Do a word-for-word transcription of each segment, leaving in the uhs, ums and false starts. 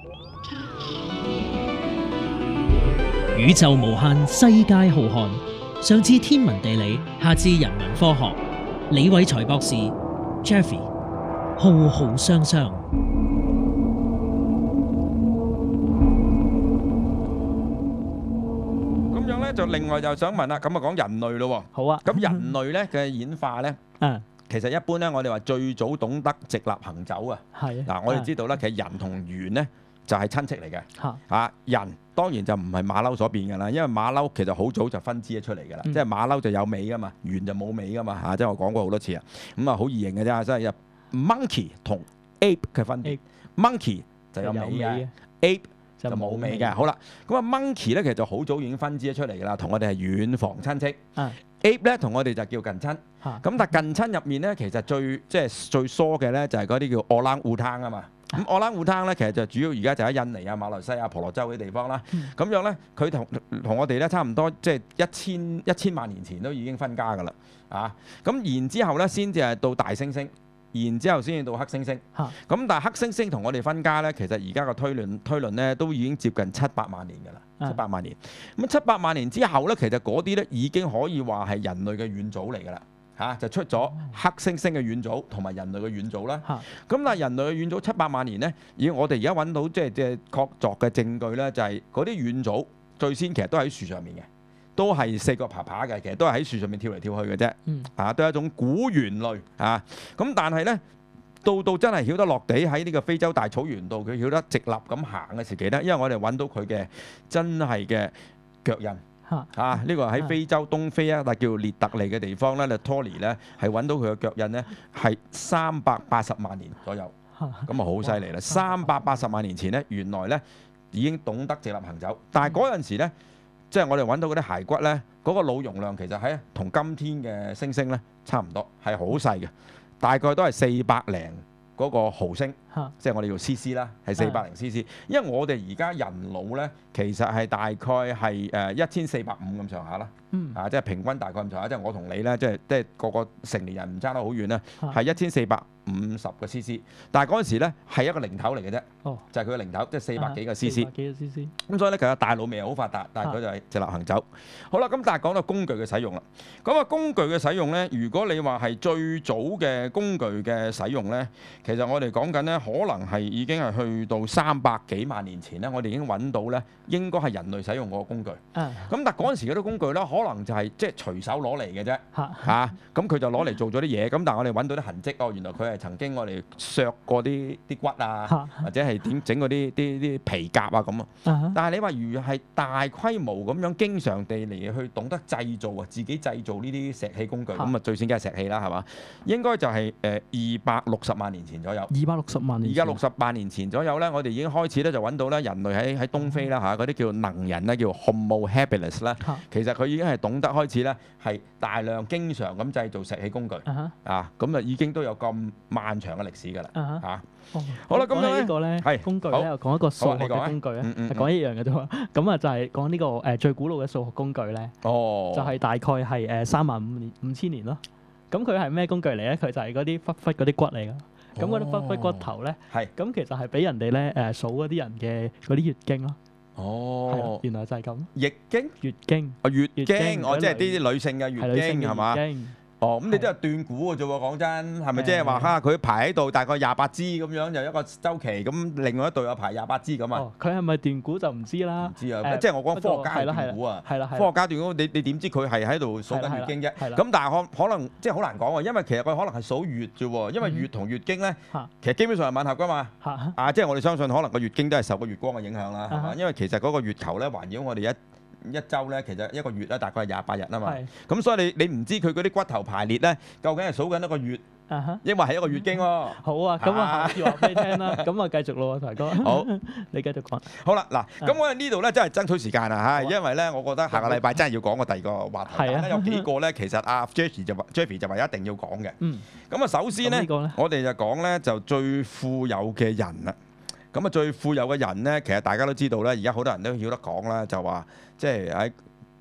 宇宙無限，世界浩瀚。上至天文地理，下至人文科學，李偉才博士 Jeffrey 浩浩湯湯。 咁樣咧就另外就想問啦，咁啊講人類咯喎。 好啊。 咁人類咧嘅演化咧， 嗯， 其實一般咧，我哋話最早懂得直立行走啊。 係嗱，我哋知道咧，其實人同猿咧就係親戚嚟嘅。 嚇啊，人當然就唔係馬騮所變㗎啦，因為馬騮其實好早就分支咗出嚟㗎啦， 嗯即係馬騮就有尾㗎嘛，猿就冇尾㗎嘛嚇，即係我講過好多次啊。咁啊好易認嘅啫，即係 monkey 同 ape 嘅分別 Ape ，monkey 就有尾嘅，ape 就冇尾嘅。好啦，咁啊 monkey 咧其實就好早已經分支咗出嚟㗎啦，同我哋係遠房親戚。 啊 ape 咧同我哋就叫近親。 嚇咁但係近親入面咧，其實最即係最疏嘅咧就係嗰啲叫奧朗烏湯啊嘛。咁奧朗烏湯咧，其實就主要而家就喺印尼啊、馬來西亞、婆羅洲嗰啲地方啦。咁樣咧，佢同同我哋咧差唔多，即係一千一千萬年前都已經分家㗎啦。啊，咁然之後咧，先至係到大猩猩，然之後先至到黑猩猩。 嚇咁但係黑猩猩同我哋分家咧，其實而家個推論推論咧都已經接近七百萬年㗎啦， 啊七百萬年。咁七百萬年之後咧，其實嗰啲咧已經可以話係人類嘅遠祖嚟㗎啦。嚇、啊、就出咗黑猩猩嘅遠祖同埋人類嘅遠祖啦。 嚇咁但係人類嘅遠祖七百萬年咧，以我哋而家揾到即係即係確鑿嘅證據咧，就係嗰啲遠祖最先其實都喺樹上面嘅，都係四腳爬爬嘅，其實都係喺樹上面跳嚟跳去嘅啫。 嗯啊，都係一種古猿類啊。咁但係咧，到到真係曉得落地喺呢個非洲大草原度，佢曉得直立咁行嘅時期咧，因為我哋揾到佢嘅真係嘅腳印。 嚇啊！呢個喺非洲東非啊，但叫列特利嘅地方咧 Laetoli 咧，係揾到佢嘅腳印咧，係三百八十萬年左右， 嚇咁啊好犀利啦！三百八十萬年前咧，原來咧已經懂得直立行走，但係嗰陣時咧，即係我哋揾到嗰啲骸骨咧，嗰個腦容量其實喺同今天嘅猩猩咧差唔多，係好細嘅，大概都係四百零嗰個毫升。 嚇即係我哋叫 C C 啦，係四百零 C C。因為我哋而家人腦咧，其實係大概係誒一千四百五咁上下啦。 嗯啊，即係平均大概咁上下。即係我同你咧，即係即係個個成年人唔差得好遠啦， 嚇係一千四百五十個 C C。但係嗰陣時咧係一個零頭嚟嘅啫， 哦就係佢嘅零頭，即係四百幾個 C 四 C。 百幾個 C C 咁所以咧，其實大腦未係好發達，但係佢就係直立行走。好啦，咁但係講到工具嘅使用啦。咁啊，工具嘅使用咧，如果你話係最早嘅工具嘅使用咧，其實我哋講緊咧，可能係已經係去到三百幾萬年前咧，我哋已經揾到咧，應該係人類使用過嘅工具。 啊咁但係嗰陣時嗰啲工具咧，可能就係即係隨手攞嚟嘅啫。 嚇嚇，咁佢就攞嚟做咗啲嘢，咁但係我哋揾到啲痕跡，哦，原來佢係曾經我哋削過啲啲骨啊， 嚇或者係點整嗰啲啲啲皮甲啊咁啊。 啊但係你話如係大規模咁樣經常地嚟去懂得製造啊，自己製造呢啲石器工具，咁啊最先梗係石器啦，係嘛？應該就係誒二百六十萬年前左右。 二百六十萬年前， 而家六十萬年前左右咧，我哋已經開始咧就揾到咧人類喺喺東非啦嚇，嗰啲叫能人咧，叫 Homo habilis 啦。 嚇其實佢已經係懂得開始咧係大量經常咁製造石器工具啊哈啊，咁啊已經都有咁漫長嘅歷史㗎啦啊哈嚇。 哦好啦咁樣咧講起呢個咧係好工具咧，又講一個數學好啊你講啊嘅工具咧， 嗯嗯係講一樣嘅啫喎。咁啊就係講呢個誒最古老嘅數學工具咧， 哦， 就係大概係誒三萬五年五千年咯。咁佢係咩工具嚟咧？佢就係嗰啲忽忽嗰啲骨嚟㗎。咁嗰啲忽忽骨頭咧， 係咁其實係俾人哋咧誒數嗰啲人嘅嗰啲月經咯。係啊哦， 原來就係咁。 易經月經啊月月經， 經哦即係嗰啲啲女性嘅係月女性嘅經係嘛？ 月經。 哦，咁你都係斷估嘅啫喎，講真係咪即係話誒嚇佢排喺度大概廿八支咁樣，就一個週期，咁另外一隊有排廿八支咁啊？ 哦，佢係咪斷估就唔知啦唔。知啊， 誒即係我講不過科學家係係啦係啦斷估啊。 係啦係啦。 科學家斷估，你你點知佢係喺度數緊月經啫？ 係啦咁但係可可能即係好難講喎，因為其實佢可能係數月啫喎，因為月同月經咧嚇， 其實基本上係吻合噶嘛。 嚇啊，即係我哋相信可能個月經都係受個月光嘅影響啦，係嘛？ 啊哈因為其實嗰個月球咧環繞我哋一一週咧，其實一個月咧大概係廿八日啊嘛。 係咁所以你你唔知佢嗰啲骨頭排列咧，究竟係數緊一個月， 啊哈。 抑或係一個月經喎？ 好啊，咁啊啊下次話俾你聽啦。咁啊繼續咯，財哥。 好， 你繼續講。 好啦，嗱，咁我哋呢度咧真係爭取時間啊嚇， 好啊因為咧我覺得下個禮拜真係要講個第二個話題， 係啊但係咧有幾個咧其實阿 Jeffrey 就話 Jeffrey 就話一定要講嘅。 嗯。 咁啊，首先咧咁呢個咧， 我哋就講咧就最富有嘅人啦。咁啊，最富有嘅人咧，其實大家都知道咧，而家好多人都曉得講啦，就話即係喺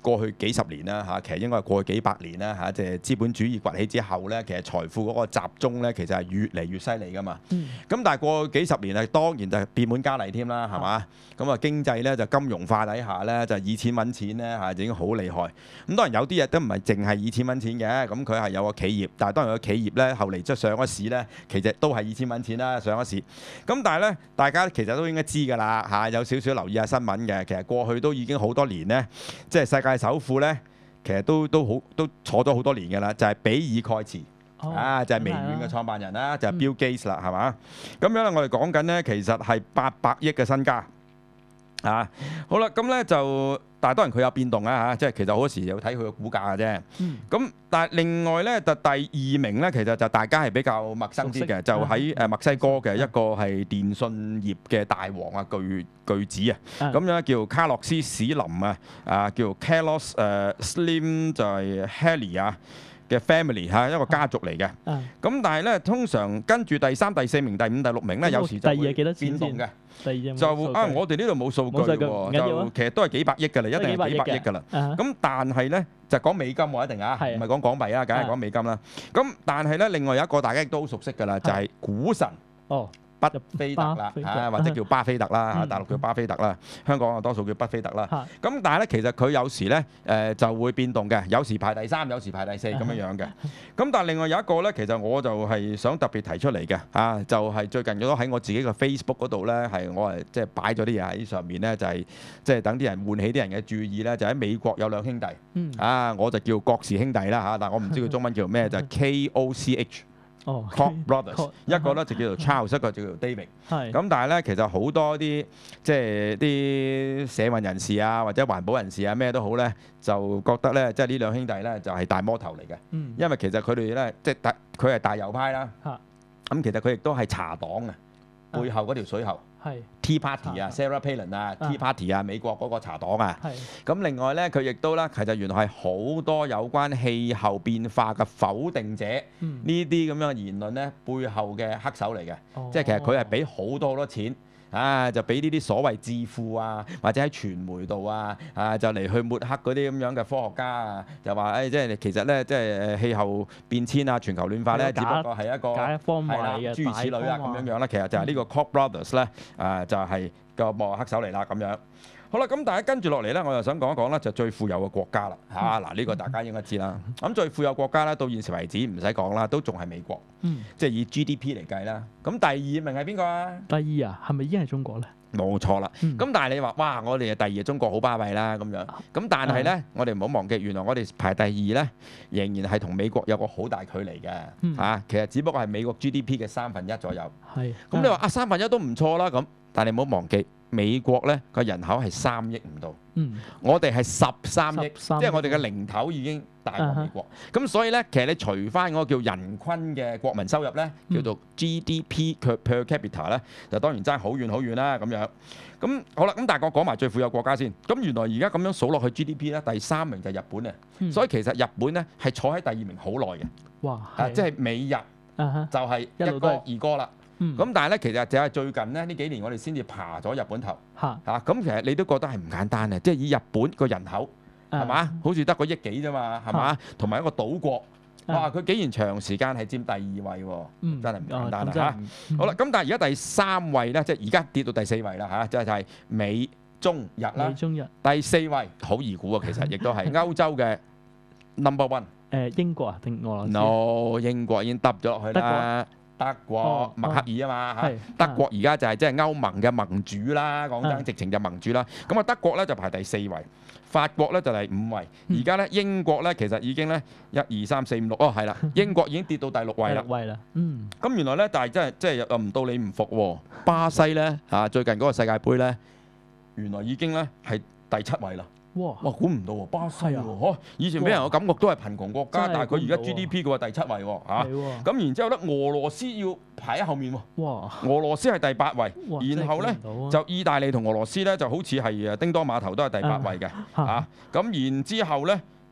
過去幾十年啦嚇，其實應該係過去幾百年啦嚇，即係資本主義崛起之後咧，其實財富嗰個集中咧，其實係越嚟越犀利噶嘛。咁、 嗯、 但係過去幾十年啊，當然就係變本加厲添啦，係嘛？咁啊經濟咧就金融化底下咧就以錢揾錢咧嚇，已經好厲害。咁當然有啲嘢都唔係淨係以錢揾錢嘅，咁佢係有個企業，但係當然個企業咧後嚟即係上咗市咧，其實都係以錢揾錢啦，上咗市。咁但係咧，大家其實都應該知㗎啦嚇，有少少留意下新聞嘅，其實過去都已經好多年咧，即係世界首富咧，其實都都好都坐咗好多年㗎啦，就係、是、比爾蓋茨。 哦、 啊，就係、是、微軟嘅創辦人啦，就係、是、Bill Gates 啦，係嘛？咁樣咧，我哋講緊咧，其實係八百億嘅身家啊。好啦，咁咧就，但係當然佢有變動啊嚇，即係其實好多時要睇佢嘅股價嘅啫。咁、嗯、但係另外咧，就第二名咧，其實就大家係比較陌生啲嘅，就喺誒墨西哥嘅一個係電信業嘅大王啊，巨巨子啊，咁樣叫卡洛斯史林啊，啊叫 Carlos 誒 Slim 就係 Heli 啊。嘅 family 嚇一個家族嚟嘅，咁、啊、但係咧通常跟住第三、第四名、第五、第六名咧，有時就會變動嘅。第二就啊，我哋呢度冇數據喎，就其實都係幾百億㗎啦，一定係幾百億㗎啦。咁、啊、但係咧就講美金喎，一定啊，唔係講港幣啊，梗係講美金啦。咁但係咧，另外有一個大家亦都好熟悉㗎啦，就係、是、股神。哦。巴菲特啦，啊或者叫巴菲特啦，啊大陸叫巴菲特啦，香港啊多數叫巴菲特啦。咁但係咧，其實佢有時咧誒就會變動嘅，有時排第三，有時排第四咁樣樣嘅。咁但係另外有一個咧，其實我就係想特別提出嚟嘅，啊就係最近都喺我自己嘅 Facebook 嗰度咧，係我係即係擺咗啲嘢喺上面咧，就係即係等啲人喚起啲人嘅注意咧，就喺美國有兩兄弟，啊我就叫郭氏兄弟啦嚇，但係我唔知佢中文叫咩，就係 K O C H。哦 Koch brothers， 一個咧就叫做 Charles， 一個就叫做 David。係。咁但係咧，其實好多啲即係啲社運人士啊，或者環保人士啊，咩都好咧，就覺得咧，即係呢兩兄弟咧就係大魔頭嚟嘅。嗯。因為其實佢哋咧，即係大佢係大右派啦。嚇。咁其實佢亦都係茶黨啊，背後嗰條水喉。係 Tea Party 啊 ，Sarah Palin 啊 ，Tea Party 啊，美國嗰個茶黨啊。係。咁另外咧，佢亦都咧，其實原來係好多有關氣候變化嘅否定者呢啲咁樣嘅言論咧，背後嘅黑手嚟嘅。哦、即係其實佢係俾好多好多錢。啊，就俾呢啲所謂智庫啊，或者喺傳媒度啊，啊就嚟去抹黑嗰啲咁樣嘅科學家啊，就話誒、哎，即係其實咧，即係誒氣候變遷啊、全球暖化咧，只不過係一個係啦，諸如此類啊咁樣樣啦。其實就係呢個 Koch brothers 咧，啊就係、是、個幕後黑手嚟啦咁樣。好啦，咁大家跟住落嚟咧，我又想講一講咧，就最富有嘅國家啦嚇。嗱、啊，呢、這個大家應該知啦。咁最富有國家咧，到現時為止唔使講啦，都仲係美國。嗯。即係以 G D P 嚟計啦。咁第二名係邊個啊？第二啊，係咪已經係中國咧？冇錯啦。咁、嗯、但係你話哇，我哋第二中國好巴閉啦咁樣。咁但係咧，嗯、我哋唔好忘記，原來我哋排第二咧，仍然係同美國有個好大距離嘅嚇、嗯啊。其實只不過係美國 G D P 嘅三分一左右。係。咁你話啊，三分一都唔錯啦咁，但係你唔好忘記。美國咧個人口係三億唔到，嗯、我哋係十三億，即係我哋嘅零頭已經大過美國。咁、uh-huh. 所以咧，其實你除翻嗰個叫人均嘅國民收入咧，叫做 G D P per capita 咧，就當然爭好遠好遠啦咁樣。咁好啦，咁大個講埋最富有國家先。咁原來而家咁樣數落去 G D P 咧，第三名就係日本啊。嗯、所以其實日本咧係坐喺第二名好耐嘅。哇！啊，即係美日、uh-huh. 就係一哥二哥啦。咁、嗯、但係咧，其實就係最近咧呢幾年，我哋先至爬咗日本頭嚇嚇。咁、啊、其實你都覺得係唔簡單嘅，即係以日本個人口係嘛、嗯，好似得個億幾啫嘛，係嘛，同埋一個島國，哇！佢竟然長時間係佔第二位喎、嗯，真係唔簡單啦嚇。好啦，咁但係而家第三位咧，即係而家跌到第四位啦嚇，即係就係美中日啦。美中日第四位好易估啊，其實亦都係歐洲嘅 number one。誒英國啊定俄羅斯 ？No， 英國已經揼咗落去啦。德國默克爾啊嘛嚇，德國而家就係即係歐盟嘅盟主啦，講真，直情就盟主啦。咁啊，德國咧就排第四位，法國咧就第五位，而家咧英國咧其實已經咧一二三四五六哦係啦，英國已經跌到第六位啦。位啦，嗯。咁原來咧，但係真係即係又唔到你唔服喎，巴西咧嚇最近嗰個世界盃咧，原來已經咧係第七位啦。哇！哇！估唔到喎，巴西喎，嗬！以前俾人嘅感覺都係貧窮國家，但係佢而家 G D P 嘅話第七位喎，嚇！咁然之後咧，俄羅斯要排喺後面喎。哇！俄羅斯係第八位，然後咧就意大利同俄羅斯咧就好似係誒叮當碼頭都係第八位嘅，嚇！咁然之後咧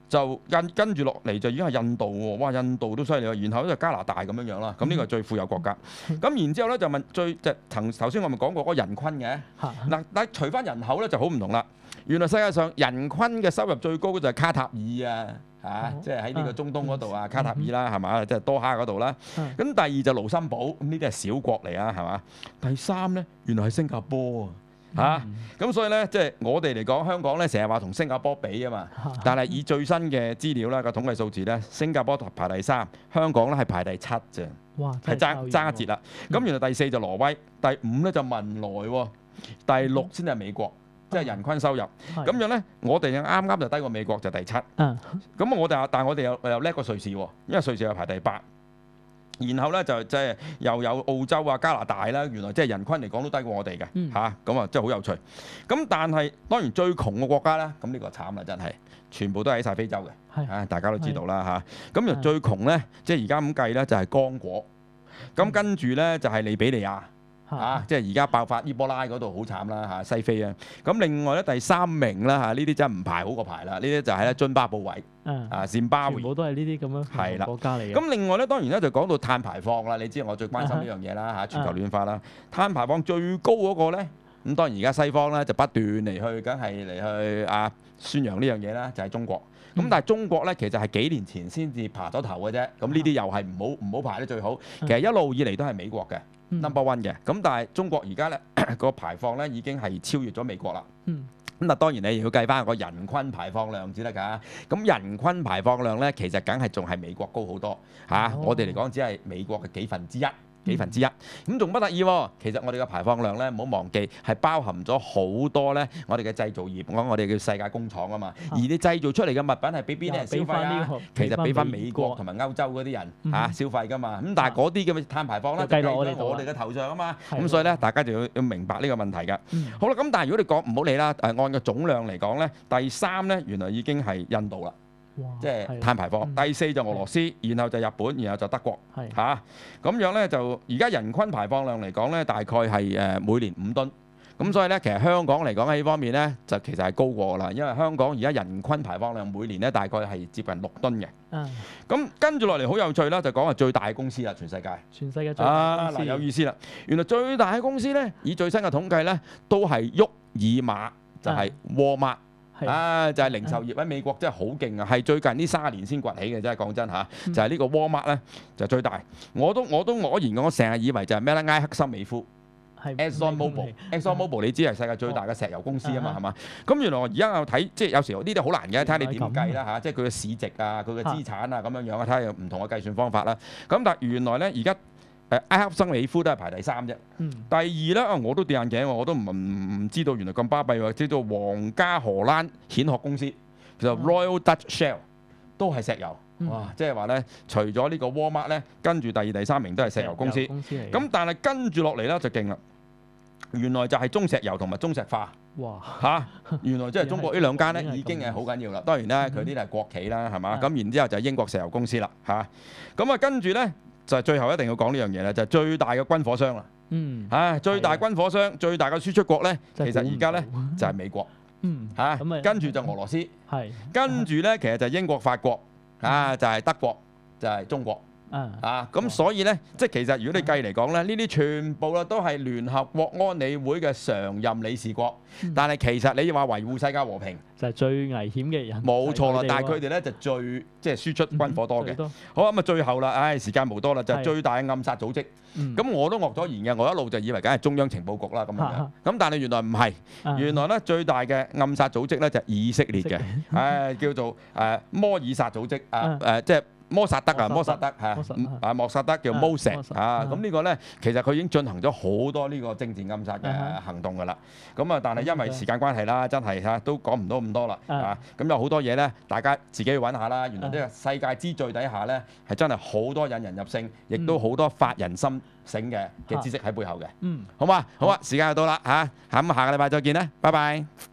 就跟跟住落嚟就已經係印度喎，哇！印度都犀利喎，然後就加拿大咁樣樣啦。咁呢個係最富有國家。咁然之後咧就問最就頭頭先我咪講過嗰個人均嘅嗱，但係除翻人口咧就好唔同啦。原來世界上人均嘅收入最高嘅就係卡塔爾啊，嚇，即係喺呢個中東嗰度啊，卡塔爾啦，係嘛？即係多哈嗰度啦。咁第二就盧森堡，咁呢啲係小國嚟啊，係嘛？第三咧原來係新加坡啊。嚇，咁、啊、所以咧，即係我哋嚟講，香港咧成日話同新加坡比啊嘛，但係以最新嘅資料啦，個統計數字咧，新加坡排第三，香港咧係排第七啫， 哇， 係爭爭一截啦。咁、嗯、原來第四就挪威，第五咧就文萊喎，第六先係美國，即係人均收入。咁、嗯、樣咧，我哋啱啱就低過美國就第七。咁、嗯、我哋但係我哋又又叻過瑞士喎，因為瑞士又排第八。然後咧就即係又有澳洲啊、加拿大啦，原來即係人均嚟講都低過我哋嘅嚇，咁啊真係好有趣。咁但係當然最窮嘅國家咧，咁呢個慘啦真係，全部都喺晒非洲嘅，嚇大家都知道啦嚇。咁又最窮咧，即係而家咁計咧就係剛果，咁跟住咧就係利比利亞。嚇！即係而家爆發伊波拉嗰度好慘啦嚇，西非啊。咁另外咧第三名啦嚇，呢啲真係唔排好過排啦。呢啲就係咧津巴布韋啊，津巴布韋， 全部都係呢啲咁樣係啦國家嚟嘅。 咁另外咧當然咧就講到碳排放啦。你知我最關心呢樣嘢啦嚇，全球暖化啦。碳排放最高嗰個咧，咁當然而家西方咧就不斷嚟去，梗係嚟去啊宣揚呢樣嘢啦，就係中國。咁但係中國咧其實係幾年前先至爬咗頭嘅啫。咁呢啲又係唔好唔好排得最好。其實一路以嚟都係美國嘅。number one 嘅，咁但係中國而家咧個排放咧已經係超越咗美國啦。嗯。咁啊當然你要計翻個人均排放量先得㗎。咁人均排放量咧其實梗係仲係美國高好多嚇。啊哦、我哋嚟講只係美國嘅幾分之一。幾分之一，咁仲不得意喎？其實我哋嘅排放量咧，唔好忘記係包含咗好多咧，我哋嘅製造業，講我哋叫世界工廠啊嘛。而你製造出嚟嘅物品係俾邊啲人消費啊？其實俾翻美國同埋歐洲嗰啲人嚇消費㗎嘛。咁但係嗰啲咁嘅碳排放咧，計落我哋我哋嘅頭上啊嘛。咁所以咧，大家就要要明白呢個問題㗎。好啦，咁但係如果你講唔好理啦，誒按個總量嚟講咧，第三咧原來已經係印度啦。即係碳排放，嗯、第四就俄羅斯，然後就日本，然後就德國，嚇咁、啊、樣咧就而家人均排放量嚟講咧，大概係誒每年五噸，咁所以咧其實香港嚟講喺呢方面咧就其實係高過啦，因為香港而家人均排放量每年咧大概係接近六噸嘅。嗯。咁跟住落嚟好有趣啦，就講係最大嘅公司啦，全世界。全世界最大公司。啊嗱，有意思啦！原來最大嘅公司咧，以最新嘅統計咧，都係沃爾瑪，就係、是、Walmart。啊，就係、是、零售業喺美國真係好勁啊，係最近呢三十年先崛起嘅，真係講真嚇，就係、是、呢個 Walmart 咧就最大。我都我都我然我成日以為就係咩咧？埃克森美孚 ，Exxon Mobil，Exxon Mobil 你知係世界最大嘅石油公司啊嘛，係嘛？咁原來我而家有睇，即係有時候呢啲好難嘅，睇下你點計啦嚇，即係佢嘅市值啊，佢嘅資產啊咁樣樣啊，睇下有唔同嘅計算方法啦。咁但係原來咧而家。誒埃克森美孚都係排第三啫。嗯、第二咧，我都跌眼鏡喎，我都唔唔知道原來咁巴閉喎，叫做皇家荷蘭蜆殼公司，其實 Royal Dutch Shell 都係石油。嗯、哇！即係話咧，除咗呢個 Walmart 咧，跟住第二、第三名都係石油公司。咁但係跟住落嚟咧就勁啦，原來就係中石油同埋中石化。哇！嚇、啊，原來即係中國呢兩間咧已經係好緊要啦。當然啦，佢呢啲係國企啦，係嘛？咁、嗯、然之後就係英國石油公司啦。嚇，咁啊跟住咧。就係最後一定要講呢樣嘢咧，就係、是、最大嘅軍火商啦。嗯，嚇、啊、最大軍火商、的最大嘅輸出國咧，其實而家咧就係、是、美國。嗯，嚇、啊，跟住就俄羅斯。係，跟住咧其實就係英國、法國。啊，就係、是、德國，就係、是、中國。啊，咁所以咧，即係其實如果你計嚟講咧，呢啲全部啦都係聯合國安理會嘅常任理事國，但係其實你話維護世界和平就係最危險嘅人，冇錯啦。但係佢哋咧就最即係輸出軍火多嘅。好咁啊，最後啦，唉，時間無多啦，就係最大嘅暗殺組織。咁我都惡咗言嘅，我一路就以為梗係中央情報局啦咁樣。咁但係原來唔係，原來咧最大嘅暗殺組織咧就係以色列嘅，唉，叫做誒摩爾薩組織啊，誒即係。摩薩德啊，摩薩德嚇，啊莫薩德叫 Mossad 啊，咁呢個咧其實佢已經進行咗好多呢個政治暗殺嘅行動㗎啦。咁啊，但係因為時間關係啦，真係嚇都講唔到咁多啦啊。咁有好多嘢咧，大家自己去揾下啦。原來呢個世界之最底下咧，係真係好多引人入勝，亦都好多發人心醒嘅嘅知識喺背後嘅。嗯，好嘛，好啊，時間又到啦嚇，咁下個禮拜再見啦，拜拜。